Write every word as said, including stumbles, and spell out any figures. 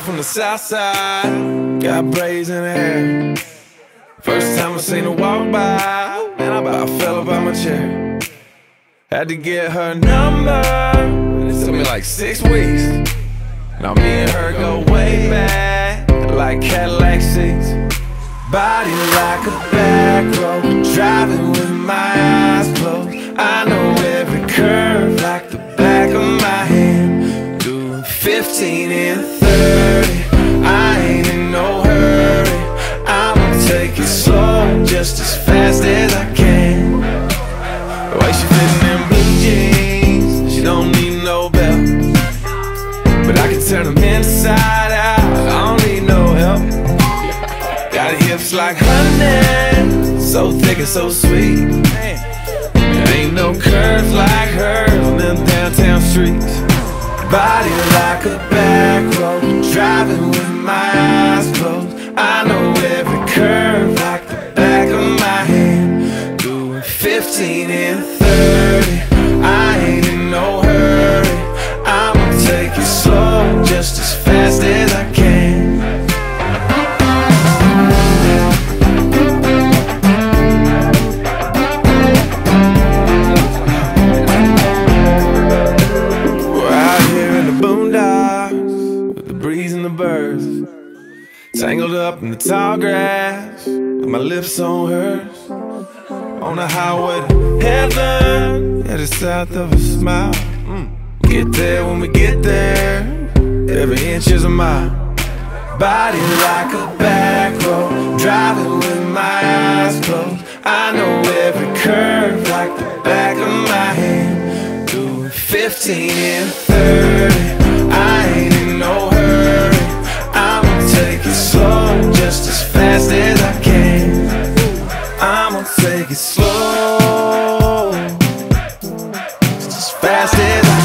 from the south side, got braids in her hair. First time I seen her walk by, man, I about fell up out my chair. Had to get her number, it took me like six weeks. Now me and her go way back, like Cadillac seats. Body like a back road, driving with my eyes closed. I know every curve like the back of my hand. Doing fifteen and thirty, I ain't in no hurry. I'ma take it slow, just as fast as I can. The way she fitting in blue jeans, she don't need no belt, but I can turn them inside out, I don't need no help. Got hips like honey, so thick and so sweet. There ain't no curves like hers on them downtown streets. Body like a back road, driving with my eyes closed. I know every curve like the back of my hand. Doing fifteen and thirty, I ain't in no hurry. I'ma take it slow, just as fast as I can. Breeze and the birds, tangled up in the tall grass, with my lips on hers. On the highway to heaven, headed south of a smile. mm. Get there when we get there, every inch is a mile. Body like a back road, driving with my eyes closed. I know every curve like the back of my hand. Doing fifteen and thirty, I ain't in no hurry. I'ma take it slow, just as fast as I can. I'ma take it slow, just as fast as I can.